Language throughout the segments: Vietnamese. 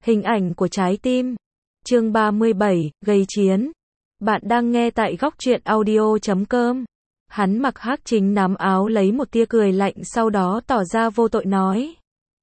Hình ảnh của trái tim. Chương 37, gây chiến. Bạn đang nghe tại góc truyện audio.com. Hắn mặc Hắc Chính nắm áo lấy một tia cười lạnh, sau đó tỏ ra vô tội nói.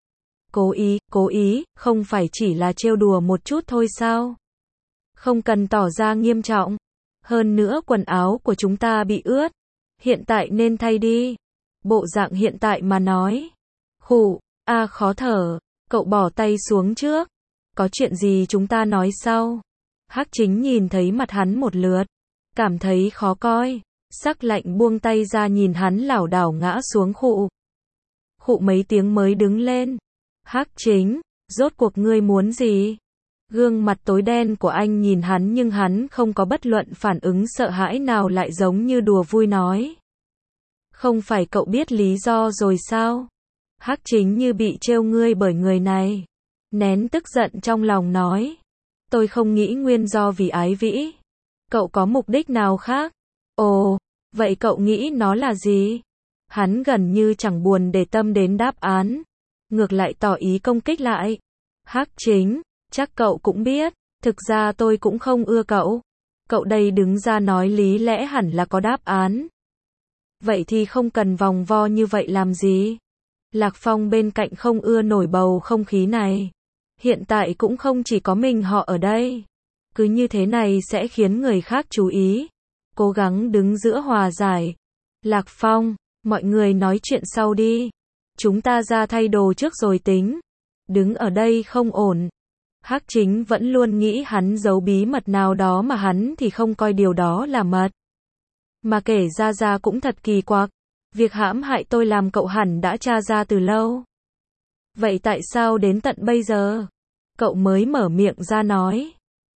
Cố ý, không phải chỉ là trêu đùa một chút thôi sao? Không cần tỏ ra nghiêm trọng. Hơn nữa quần áo của chúng ta bị ướt. Hiện tại nên thay đi. Bộ dạng hiện tại mà nói. Khụ, khó thở. Cậu bỏ tay xuống trước. Có chuyện gì chúng ta nói sau. Hắc Chính nhìn thấy mặt hắn một lượt. Cảm thấy khó coi. Sắc lạnh buông tay ra nhìn hắn lảo đảo ngã xuống khụ. Khụ mấy tiếng mới đứng lên. Hắc Chính, rốt cuộc ngươi muốn gì? Gương mặt tối đen của anh nhìn hắn nhưng hắn không có bất luận phản ứng sợ hãi nào, lại giống như đùa vui nói. Không phải cậu biết lý do rồi sao? Hắc Chính như bị trêu ngươi bởi người này. Nén tức giận trong lòng nói. Tôi không nghĩ nguyên do vì ái vĩ. Cậu có mục đích nào khác? Ồ, vậy cậu nghĩ nó là gì? Hắn gần như chẳng buồn để tâm đến đáp án. Ngược lại tỏ ý công kích lại. Hắc Chính, chắc cậu cũng biết. Thực ra tôi cũng không ưa cậu. Cậu đây đứng ra nói lý lẽ hẳn là có đáp án. Vậy thì không cần vòng vo như vậy làm gì? Lạc Phong bên cạnh không ưa nổi bầu không khí này. Hiện tại cũng không chỉ có mình họ ở đây. Cứ như thế này sẽ khiến người khác chú ý. Cố gắng đứng giữa hòa giải. Lạc Phong, mọi người nói chuyện sau đi. Chúng ta ra thay đồ trước rồi tính. Đứng ở đây không ổn. Hắc Chính vẫn luôn nghĩ hắn giấu bí mật nào đó mà hắn thì không coi điều đó là mật. Mà kể ra cũng thật kỳ quặc. Việc hãm hại tôi làm cậu hẳn đã tra ra từ lâu. Vậy tại sao đến tận bây giờ cậu mới mở miệng ra nói?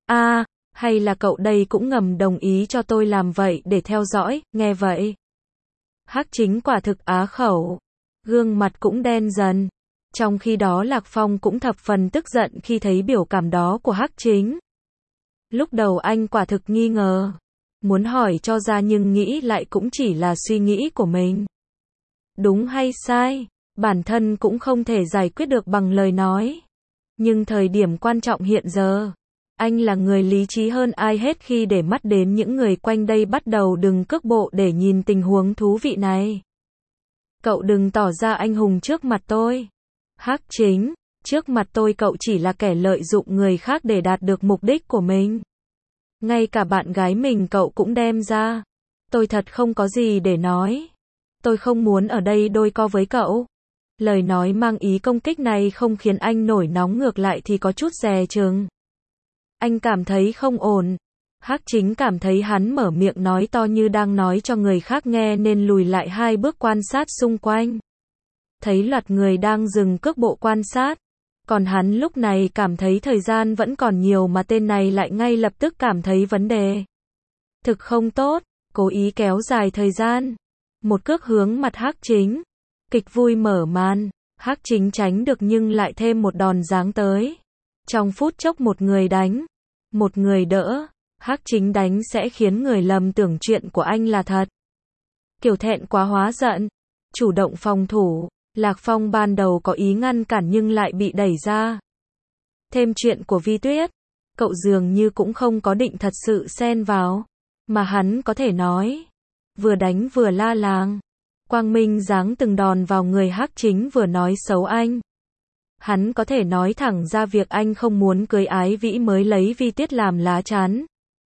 Hay là cậu đây cũng ngầm đồng ý cho tôi làm vậy để theo dõi, nghe vậy. Hắc Chính quả thực á khẩu. Gương mặt cũng đen dần. Trong khi đó Lạc Phong cũng thập phần tức giận khi thấy biểu cảm đó của Hắc Chính. Lúc đầu anh quả thực nghi ngờ. Muốn hỏi cho ra nhưng nghĩ lại cũng chỉ là suy nghĩ của mình. Đúng hay sai, bản thân cũng không thể giải quyết được bằng lời nói. Nhưng thời điểm quan trọng hiện giờ, anh là người lý trí hơn ai hết khi để mắt đến những người quanh đây bắt đầu đừng cước bộ để nhìn tình huống thú vị này. Cậu đừng tỏ ra anh hùng trước mặt tôi. Hắc Chính, trước mặt tôi cậu chỉ là kẻ lợi dụng người khác để đạt được mục đích của mình. Ngay cả bạn gái mình cậu cũng đem ra. Tôi thật không có gì để nói. Tôi không muốn ở đây đôi co với cậu. Lời nói mang ý công kích này không khiến anh nổi nóng, ngược lại thì có chút dè chừng. Anh cảm thấy không ổn. Hắc Chính cảm thấy hắn mở miệng nói to như đang nói cho người khác nghe nên lùi lại 2 bước quan sát xung quanh. Thấy loạt người đang dừng cước bộ quan sát. Còn hắn lúc này cảm thấy thời gian vẫn còn nhiều mà tên này lại ngay lập tức cảm thấy vấn đề. Thực không tốt, cố ý kéo dài thời gian. Một cước hướng mặt Hắc Chính. Kịch vui mở màn, Hắc Chính tránh được nhưng lại thêm một đòn giáng tới. Trong phút chốc một người đánh, một người đỡ. Hắc Chính đánh sẽ khiến người lầm tưởng chuyện của anh là thật. Kiểu thẹn quá hóa giận, chủ động phòng thủ. Lạc Phong ban đầu có ý ngăn cản nhưng lại bị đẩy ra. Thêm chuyện của Vi Tuyết, cậu dường như cũng không có định thật sự xen vào, mà hắn có thể nói, vừa đánh vừa la làng. Quang minh giáng từng đòn vào người Hắc Chính vừa nói xấu anh. Hắn có thể nói thẳng ra việc anh không muốn cưới ái vĩ mới lấy Vi Tuyết làm lá chắn.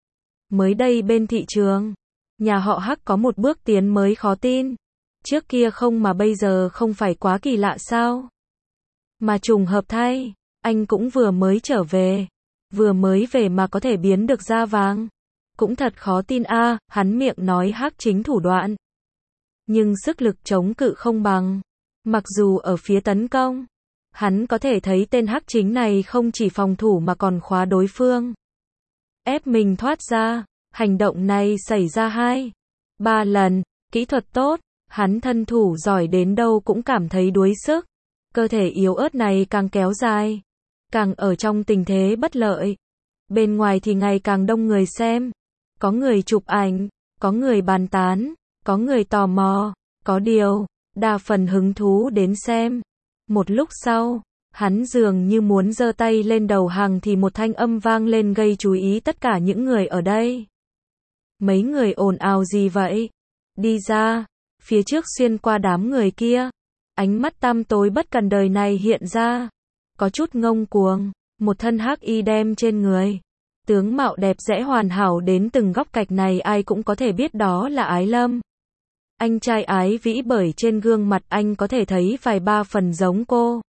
Mới đây bên thị trường, nhà họ Hắc có một bước tiến mới khó tin. Trước kia không mà bây giờ không phải quá kỳ lạ sao? Mà trùng hợp thay, anh cũng vừa mới trở về. Vừa mới về mà có thể biến được da vàng. Cũng thật khó tin hắn miệng nói Hắc Chính thủ đoạn. Nhưng sức lực chống cự không bằng. Mặc dù ở phía tấn công, hắn có thể thấy tên Hắc Chính này không chỉ phòng thủ mà còn khóa đối phương. Ép mình thoát ra, hành động này xảy ra 2, 3 lần, kỹ thuật tốt. Hắn thân thủ giỏi đến đâu cũng cảm thấy đuối sức. Cơ thể yếu ớt này càng kéo dài, càng ở trong tình thế bất lợi. Bên ngoài thì ngày càng đông người xem. Có người chụp ảnh, có người bàn tán, có người tò mò, có điều, đa phần hứng thú đến xem. Một lúc sau, Hắn dường như muốn giơ tay lên đầu hàng thì một thanh âm vang lên gây chú ý tất cả những người ở đây. Mấy người ồn ào gì vậy? Đi ra. Phía trước xuyên qua đám người kia. Ánh mắt tăm tối bất cần đời này hiện ra. Có chút ngông cuồng. Một thân hắc y đem trên người. Tướng mạo đẹp đẽ hoàn hảo đến từng góc cạnh này ai cũng có thể biết đó là Ái Lâm. Anh trai Ái Vĩ bởi trên gương mặt anh có thể thấy vài ba phần giống cô.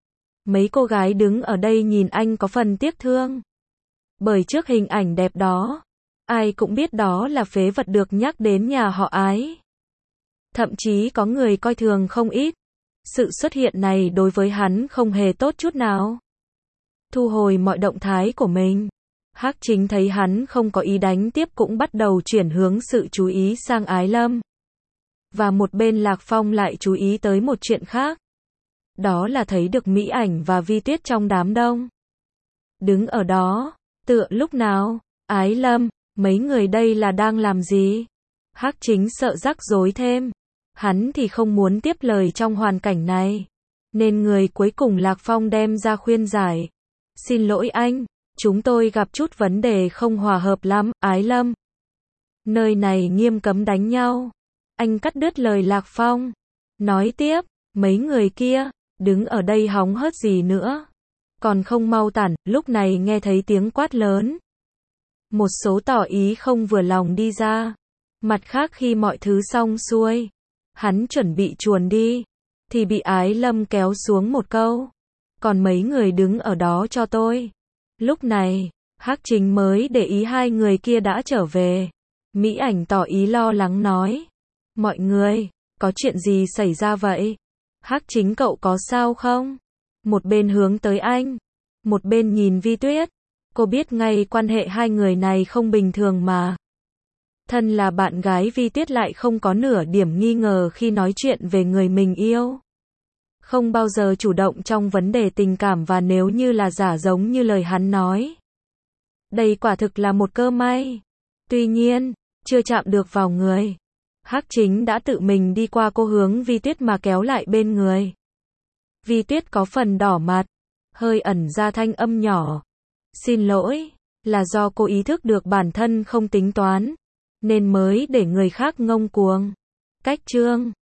Mấy cô gái đứng ở đây nhìn anh có phần tiếc thương. Bởi trước hình ảnh đẹp đó, ai cũng biết đó là phế vật được nhắc đến nhà họ Ái. Thậm chí có người coi thường không ít. Sự xuất hiện này đối với hắn không hề tốt chút nào. Thu hồi mọi động thái của mình. Hắc Chính thấy hắn không có ý đánh tiếp cũng bắt đầu chuyển hướng sự chú ý sang Ái Lâm. Và một bên Lạc Phong lại chú ý tới một chuyện khác. Đó là thấy được Mỹ Ảnh và Vi Tuyết trong đám đông. Đứng ở đó, tựa lúc nào, Ái Lâm, mấy người đây là đang làm gì? Hắc Chính sợ rắc rối thêm. Hắn thì không muốn tiếp lời trong hoàn cảnh này. Nên người cuối cùng Lạc Phong đem ra khuyên giải. Xin lỗi anh, chúng tôi gặp chút vấn đề không hòa hợp lắm, Ái Lâm. Nơi này nghiêm cấm đánh nhau. Anh cắt đứt lời Lạc Phong. Nói tiếp, mấy người kia, đứng ở đây hóng hớt gì nữa. Còn không mau tản, lúc này nghe thấy tiếng quát lớn. Một số tỏ ý không vừa lòng đi ra. Mặt khác khi mọi thứ xong xuôi, hắn chuẩn bị chuồn đi, thì bị Ái Lâm kéo xuống một câu. Còn mấy người đứng ở đó cho tôi. Lúc này, Hắc Chính mới để ý hai người kia đã trở về. Mỹ Ảnh tỏ ý lo lắng nói. Mọi người, có chuyện gì xảy ra vậy? Hắc Chính cậu có sao không? Một bên hướng tới anh, một bên nhìn Vi Tuyết. Cô biết ngay quan hệ hai người này không bình thường mà. Thân là bạn gái Vi Tuyết lại không có nửa điểm nghi ngờ khi nói chuyện về người mình yêu. Không bao giờ chủ động trong vấn đề tình cảm và nếu như là giả giống như lời hắn nói. Đây quả thực là một cơ may. Tuy nhiên, chưa chạm được vào người. Hắc Chính đã tự mình đi qua cô hướng Vi Tuyết mà kéo lại bên người. Vi Tuyết có phần đỏ mặt, hơi ẩn ra thanh âm nhỏ. Xin lỗi, là do cô ý thức được bản thân không tính toán, nên mới để người khác ngông cuồng. Cách chương